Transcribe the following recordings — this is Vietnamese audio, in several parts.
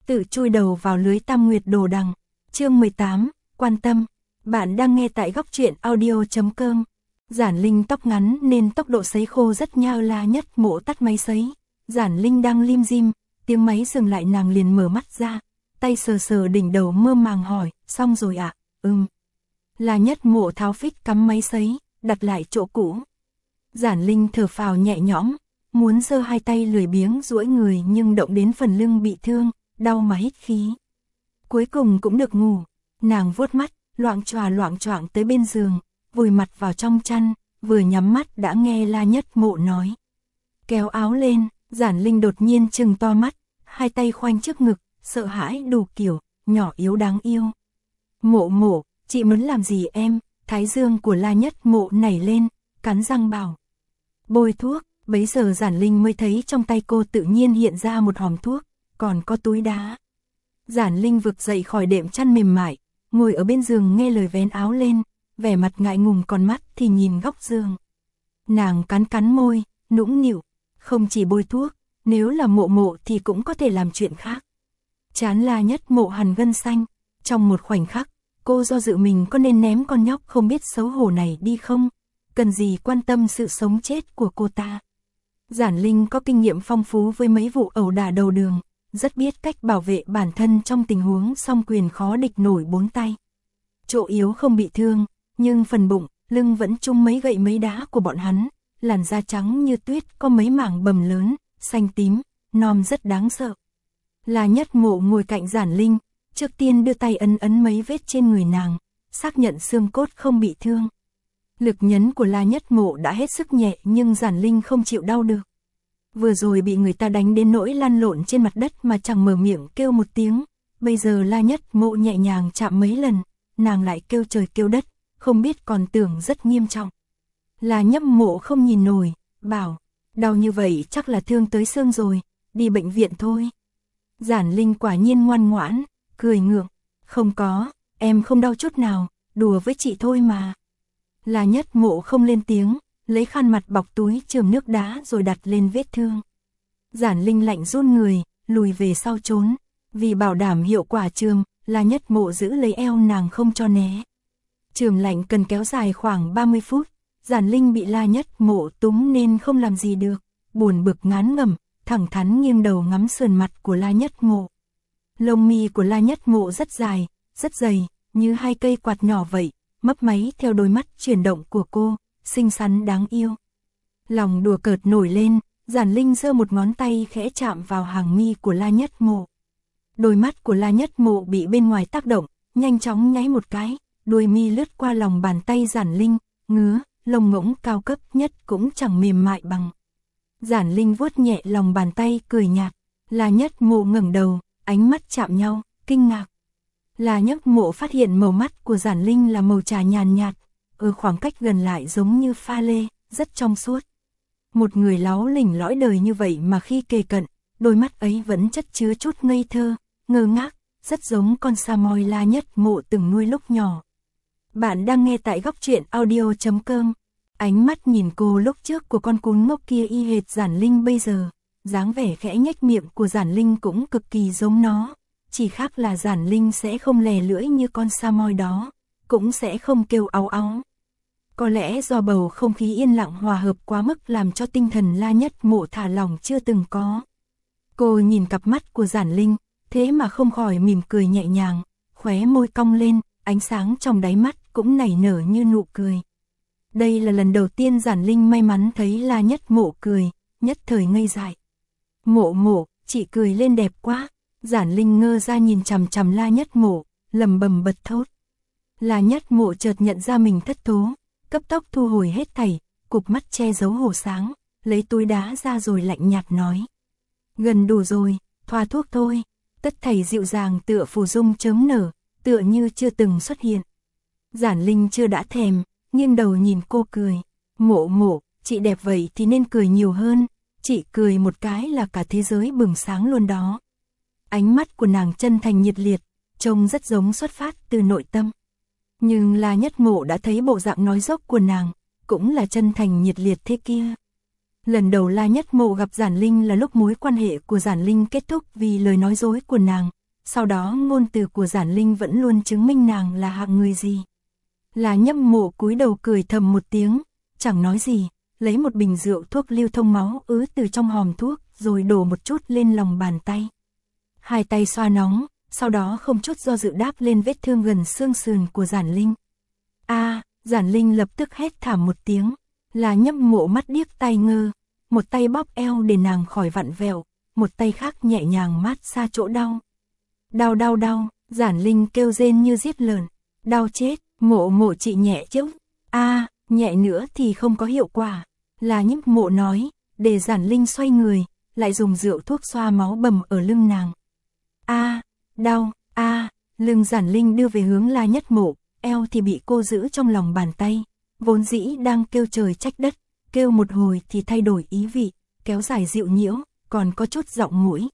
tự chui đầu vào lưới Tam Nguyệt Đồ Đằng. Chương 18, quan tâm. Bạn đang nghe tại góc truyện audio.com. Giản Linh tóc ngắn nên tốc độ sấy khô rất nhanh. La Nhất Mộ tắt máy sấy. Giản Linh đang lim dim, tiếng máy dừng lại nàng liền mở mắt ra, tay sờ sờ đỉnh đầu mơ màng hỏi, xong rồi ạ? La Nhất Mộ tháo phích cắm máy sấy, đặt lại chỗ cũ. Giản Linh thở phào nhẹ nhõm, muốn giơ hai tay lười biếng duỗi người nhưng động đến phần lưng bị thương, đau mà hít khí. Cuối cùng cũng được ngủ, nàng vuốt mắt, loạng choạng tới bên giường, vùi mặt vào trong chăn, vừa nhắm mắt đã nghe La Nhất Mộ nói. Kéo áo lên, Giản Linh đột nhiên trừng to mắt, hai tay khoanh trước ngực, sợ hãi đủ kiểu, nhỏ yếu đáng yêu. Mộ, chị muốn làm gì em? Thái dương của La Nhất Mộ nảy lên, cắn răng bảo. Bôi thuốc, bấy giờ Giản Linh mới thấy trong tay cô tự nhiên hiện ra một hòm thuốc, còn có túi đá. Giản Linh vực dậy khỏi đệm chăn mềm mại, ngồi ở bên giường nghe lời vén áo lên, vẻ mặt ngại ngùng còn mắt thì nhìn góc giường. Nàng cắn môi, nũng nịu, không chỉ bôi thuốc, nếu là Mộ thì cũng có thể làm chuyện khác. Trán La Nhất Mộ hằn gân xanh, trong một khoảnh khắc, cô do dự mình có nên ném con nhóc không biết xấu hổ này đi không, cần gì quan tâm sự sống chết của cô ta. Giản Linh có kinh nghiệm phong phú với mấy vụ ẩu đả đầu đường, rất biết cách bảo vệ bản thân trong tình huống song quyền khó địch nổi bốn tay. Chỗ yếu không bị thương, nhưng phần bụng, lưng vẫn trúng mấy gậy mấy đá của bọn hắn, làn da trắng như tuyết có mấy mảng bầm lớn, xanh tím, nom rất đáng sợ. La Nhất Mộ ngồi cạnh Giản Linh, trước tiên đưa tay ấn mấy vết trên người nàng, xác nhận xương cốt không bị thương. Lực nhấn của La Nhất Mộ đã hết sức nhẹ nhưng Giản Linh không chịu đau được. Vừa rồi bị người ta đánh đến nỗi lăn lộn trên mặt đất mà chẳng mở miệng kêu một tiếng, bây giờ La Nhất Mộ nhẹ nhàng chạm mấy lần, nàng lại kêu trời kêu đất, không biết còn tưởng rất nghiêm trọng. La Nhất Mộ không nhìn nổi, bảo, đau như vậy chắc là thương tới xương rồi, đi bệnh viện thôi. Giản Linh quả nhiên ngoan ngoãn, cười ngượng, không có, em không đau chút nào, đùa với chị thôi mà. La Nhất Mộ không lên tiếng, lấy khăn mặt bọc túi chườm nước đá rồi đặt lên vết thương. Giản Linh lạnh run người, lùi về sau trốn, vì bảo đảm hiệu quả chườm, La Nhất Mộ giữ lấy eo nàng không cho né. Chườm lạnh cần kéo dài khoảng 30 phút, Giản Linh bị La Nhất Mộ túm nên không làm gì được, buồn bực ngán ngẩm, thẳng thắn nghiêng đầu ngắm sườn mặt của La Nhất Mộ. Lông mi của La Nhất Mộ rất dài, rất dày, như hai cây quạt nhỏ vậy, mấp máy theo đôi mắt chuyển động của cô, xinh xắn đáng yêu. Lòng đùa cợt nổi lên, Giản Linh giơ một ngón tay khẽ chạm vào hàng mi của La Nhất Mộ. Đôi mắt của La Nhất Mộ bị bên ngoài tác động, nhanh chóng nháy một cái, đuôi mi lướt qua lòng bàn tay Giản Linh, ngứa, lông ngỗng cao cấp nhất cũng chẳng mềm mại bằng. Giản Linh vuốt nhẹ lòng bàn tay cười nhạt, La Nhất Mộ ngẩng đầu, ánh mắt chạm nhau, kinh ngạc. La Nhất Mộ phát hiện màu mắt của Giản Linh là màu trà nhàn nhạt, ở khoảng cách gần lại giống như pha lê, rất trong suốt. Một người láo lỉnh lõi đời như vậy mà khi kề cận, đôi mắt ấy vẫn chất chứa chút ngây thơ, ngơ ngác, rất giống con sa moi La Nhất Mộ từng nuôi lúc nhỏ. Bạn đang nghe tại góc truyện audio.com. Ánh mắt nhìn cô lúc trước của con cún ngốc kia y hệt Giản Linh bây giờ, dáng vẻ khẽ nhếch miệng của Giản Linh cũng cực kỳ giống nó, chỉ khác là Giản Linh sẽ không lè lưỡi như con sa moi đó, cũng sẽ không kêu áu áu. Có lẽ do bầu không khí yên lặng hòa hợp quá mức làm cho tinh thần La Nhất Mộ thả lỏng chưa từng có. Cô nhìn cặp mắt của Giản Linh, thế mà không khỏi mỉm cười nhẹ nhàng, khóe môi cong lên, ánh sáng trong đáy mắt cũng nảy nở như nụ cười. Đây là lần đầu tiên Giản Linh may mắn thấy La Nhất Mộ cười, nhất thời ngây dại. Mộ, chị cười lên đẹp quá. Giản Linh ngơ ra nhìn chằm chằm La Nhất Mộ, lẩm bẩm bật thốt. La Nhất Mộ chợt nhận ra mình thất thố, cấp tốc thu hồi hết thảy, cụp mắt che giấu hồ sáng, lấy túi đá ra rồi lạnh nhạt nói. Gần đủ rồi, thoa thuốc thôi. Tất thảy dịu dàng tựa phù dung chớm nở, tựa như chưa từng xuất hiện. Giản Linh chưa đã thèm, nghiêng đầu nhìn cô cười. Mộ, chị đẹp vậy thì nên cười nhiều hơn, chị cười một cái là cả thế giới bừng sáng luôn đó. Ánh mắt của nàng chân thành nhiệt liệt, trông rất giống xuất phát từ nội tâm. Nhưng La Nhất Mộ đã thấy bộ dạng nói dốc của nàng, cũng là chân thành nhiệt liệt thế kia. Lần đầu La Nhất Mộ gặp Giản Linh là lúc mối quan hệ của Giản Linh kết thúc vì lời nói dối của nàng, sau đó ngôn từ của Giản Linh vẫn luôn chứng minh nàng là hạng người gì. La Nhất Mộ cúi đầu cười thầm một tiếng, chẳng nói gì, lấy một bình rượu thuốc lưu thông máu ứ từ trong hòm thuốc, rồi đổ một chút lên lòng bàn tay. Hai tay xoa nóng, sau đó không chút do dự đáp lên vết thương gần xương sườn của Giản Linh. Giản Linh lập tức hét thảm một tiếng, La Nhất Mộ mắt điếc tai ngơ, một tay bóp eo để nàng khỏi vặn vẹo, một tay khác nhẹ nhàng mát xa chỗ đau. Đau đau đau, Giản Linh kêu rên như giết lợn, đau chết, Mộ chị nhẹ chứ. Nhẹ nữa thì không có hiệu quả. La Nhất Mộ nói, để Giản Linh xoay người, lại dùng rượu thuốc xoa máu bầm ở lưng nàng. Đau, lưng Giản Linh đưa về hướng La Nhất Mộ, eo thì bị cô giữ trong lòng bàn tay, vốn dĩ đang kêu trời trách đất, kêu một hồi thì thay đổi ý vị, kéo dài dịu nhiễu, còn có chút giọng mũi.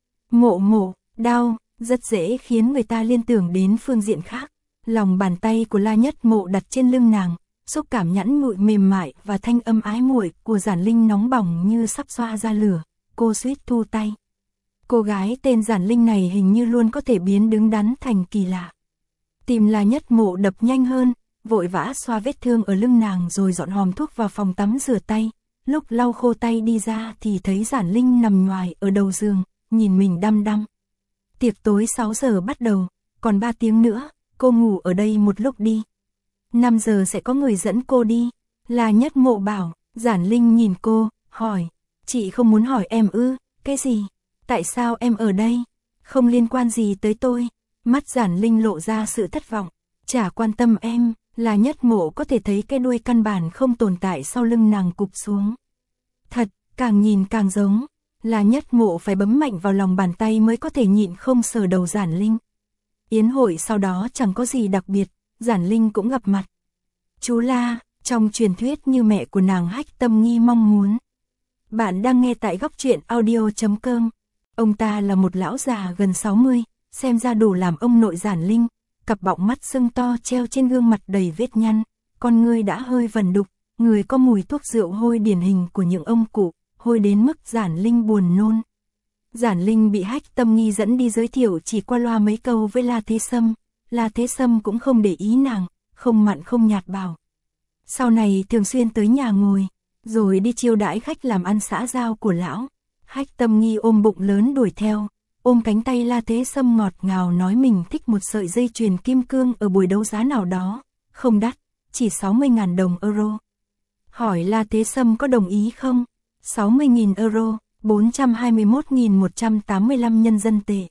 Mộ, đau, rất dễ khiến người ta liên tưởng đến phương diện khác. Lòng bàn tay của La Nhất Mộ đặt trên lưng nàng, xúc cảm nhẵn nhụi mềm mại và thanh âm ái muội của Giản Linh nóng bỏng như sắp xoa ra lửa, cô suýt thu tay. Cô gái tên Giản Linh này hình như luôn có thể biến đứng đắn thành kỳ lạ. Tim La Nhất Mộ đập nhanh hơn, vội vã xoa vết thương ở lưng nàng rồi dọn hòm thuốc vào phòng tắm rửa tay. Lúc lau khô tay đi ra thì thấy Giản Linh nằm nhoài ở đầu giường, nhìn mình đăm đăm. Tiệc tối 6 giờ bắt đầu, còn 3 tiếng nữa, cô ngủ ở đây một lúc đi. 5 giờ sẽ có người dẫn cô đi. La Nhất Mộ bảo. Giản Linh nhìn cô, hỏi, chị không muốn hỏi em ư? Cái gì? Tại sao em ở đây? Không liên quan gì tới tôi. Mắt Giản Linh lộ ra sự thất vọng. Chả quan tâm em. La Nhất Mộ có thể thấy cái đuôi căn bản không tồn tại sau lưng nàng cụp xuống. Thật, càng nhìn càng giống. La Nhất Mộ phải bấm mạnh vào lòng bàn tay mới có thể nhịn không sờ đầu Giản Linh. Yến hội sau đó chẳng có gì đặc biệt, Giản Linh cũng gặp mặt. Chú La, trong truyền thuyết như mẹ của nàng Hách Tâm Nghi mong muốn. Bạn đang nghe tại góc truyện audio.com. Ông ta là một lão già gần 60, xem ra đủ làm ông nội Giản Linh, cặp bọng mắt sưng to treo trên gương mặt đầy vết nhăn, con người đã hơi vần đục, người có mùi thuốc rượu hôi điển hình của những ông cụ, hôi đến mức Giản Linh buồn nôn. Giản Linh bị Hách Tâm Nghi dẫn đi giới thiệu chỉ qua loa mấy câu với La Thế Sâm, La Thế Sâm cũng không để ý nàng, không mặn không nhạt bảo. Sau này thường xuyên tới nhà ngồi, rồi đi chiêu đãi khách làm ăn xã giao của lão. Hách Tâm Nghi ôm bụng lớn đuổi theo, ôm cánh tay La Thế Sâm ngọt ngào nói mình thích một sợi dây chuyền kim cương ở buổi đấu giá nào đó, không đắt, chỉ 60.000 đồng euro. Hỏi La Thế Sâm có đồng ý không? 60.000 euro, 421.185 nhân dân tệ.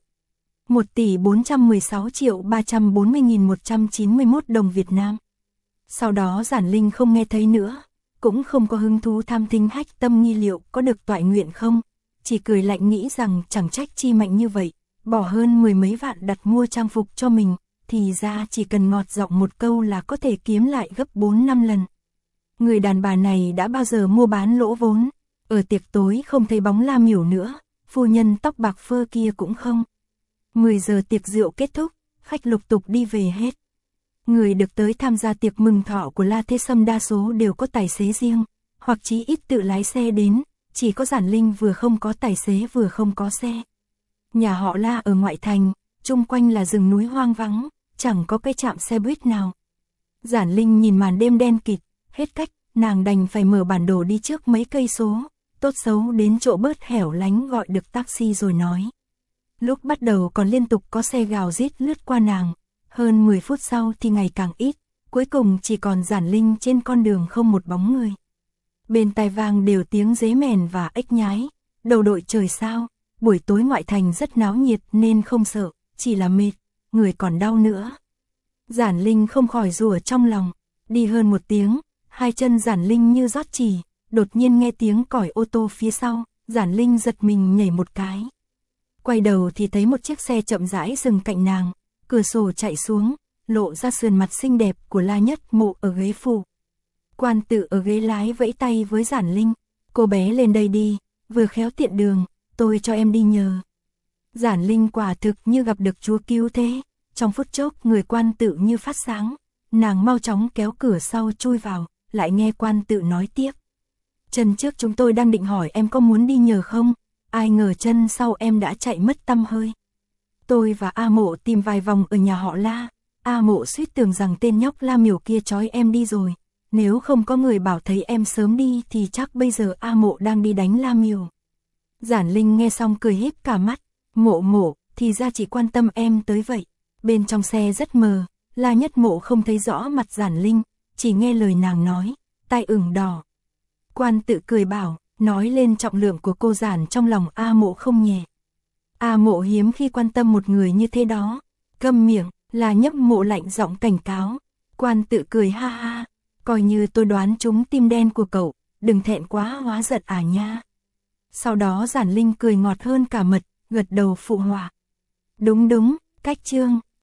1.416.340.191 đồng Việt Nam. Sau đó Giản Linh không nghe thấy nữa, cũng không có hứng thú tham thính Hách Tâm Nghi liệu có được toại nguyện không, chỉ cười lạnh nghĩ rằng chẳng trách chi mạnh như vậy, bỏ hơn 10 mấy vạn đặt mua trang phục cho mình, thì ra chỉ cần ngọt giọng một câu là có thể kiếm lại gấp 4-5 lần. Người đàn bà này đã bao giờ mua bán lỗ vốn, ở tiệc tối không thấy bóng La Miểu nữa, phu nhân tóc bạc phơ kia cũng không. 10 giờ tiệc rượu kết thúc, khách lục tục đi về hết. Người được tới tham gia tiệc mừng thọ của La Thế Sâm đa số đều có tài xế riêng, hoặc chí ít tự lái xe đến, chỉ có Giản Linh vừa không có tài xế vừa không có xe. Nhà họ La ở ngoại thành, chung quanh là rừng núi hoang vắng, chẳng có cái trạm xe buýt nào. Giản Linh nhìn màn đêm đen kịt, hết cách, nàng đành phải mở bản đồ đi trước mấy cây số, tốt xấu đến chỗ bớt hẻo lánh gọi được taxi rồi nói. Lúc bắt đầu còn liên tục có xe gào rít lướt qua nàng, hơn 10 phút sau thì ngày càng ít, cuối cùng chỉ còn Giản Linh trên con đường không một bóng người. Bên tai vang đều tiếng dế mèn và ếch nhái, đầu đội trời sao, buổi tối ngoại thành rất náo nhiệt nên không sợ, chỉ là mệt, người còn đau nữa. Giản Linh không khỏi rủa trong lòng, đi hơn 1 tiếng, hai chân Giản Linh như rót chỉ, đột nhiên nghe tiếng còi ô tô phía sau, Giản Linh giật mình nhảy một cái. Quay đầu thì thấy một chiếc xe chậm rãi dừng cạnh nàng, cửa sổ chạy xuống, lộ ra sườn mặt xinh đẹp của La Nhất Mộ ở ghế phụ. Quan Tự ở ghế lái vẫy tay với Giản Linh, cô bé lên đây đi, vừa khéo tiện đường, tôi cho em đi nhờ. Giản Linh quả thực như gặp được Chúa cứu thế, trong phút chốc người Quan Tự như phát sáng, nàng mau chóng kéo cửa sau chui vào, lại nghe Quan Tự nói tiếp. Chân trước chúng tôi đang định hỏi em có muốn đi nhờ không, ai ngờ chân sau em đã chạy mất tăm hơi. Tôi và A Mộ tìm vài vòng ở nhà họ La, A Mộ suýt tưởng rằng tên nhóc La Miểu kia trói em đi rồi. Nếu không có người bảo thấy em sớm đi thì chắc bây giờ A Mộ đang đi đánh La Miểu. Giản Linh nghe xong cười híp cả mắt, Mộ, thì ra chỉ quan tâm em tới vậy. Bên trong xe rất mờ, La Nhất Mộ không thấy rõ mặt Giản Linh, chỉ nghe lời nàng nói, tai ửng đỏ. Quan tự cười bảo, nói lên trọng lượng của cô Giản trong lòng A Mộ không nhẹ. A Mộ hiếm khi quan tâm một người như thế đó. Câm miệng, La Nhất Mộ lạnh giọng cảnh cáo. Quan tự cười ha ha, coi như tôi đoán trúng tim đen của cậu, đừng thẹn quá hóa giận à nha. Sau đó Giản Linh cười ngọt hơn cả mật, gật đầu phụ họa. Đúng, cách chương.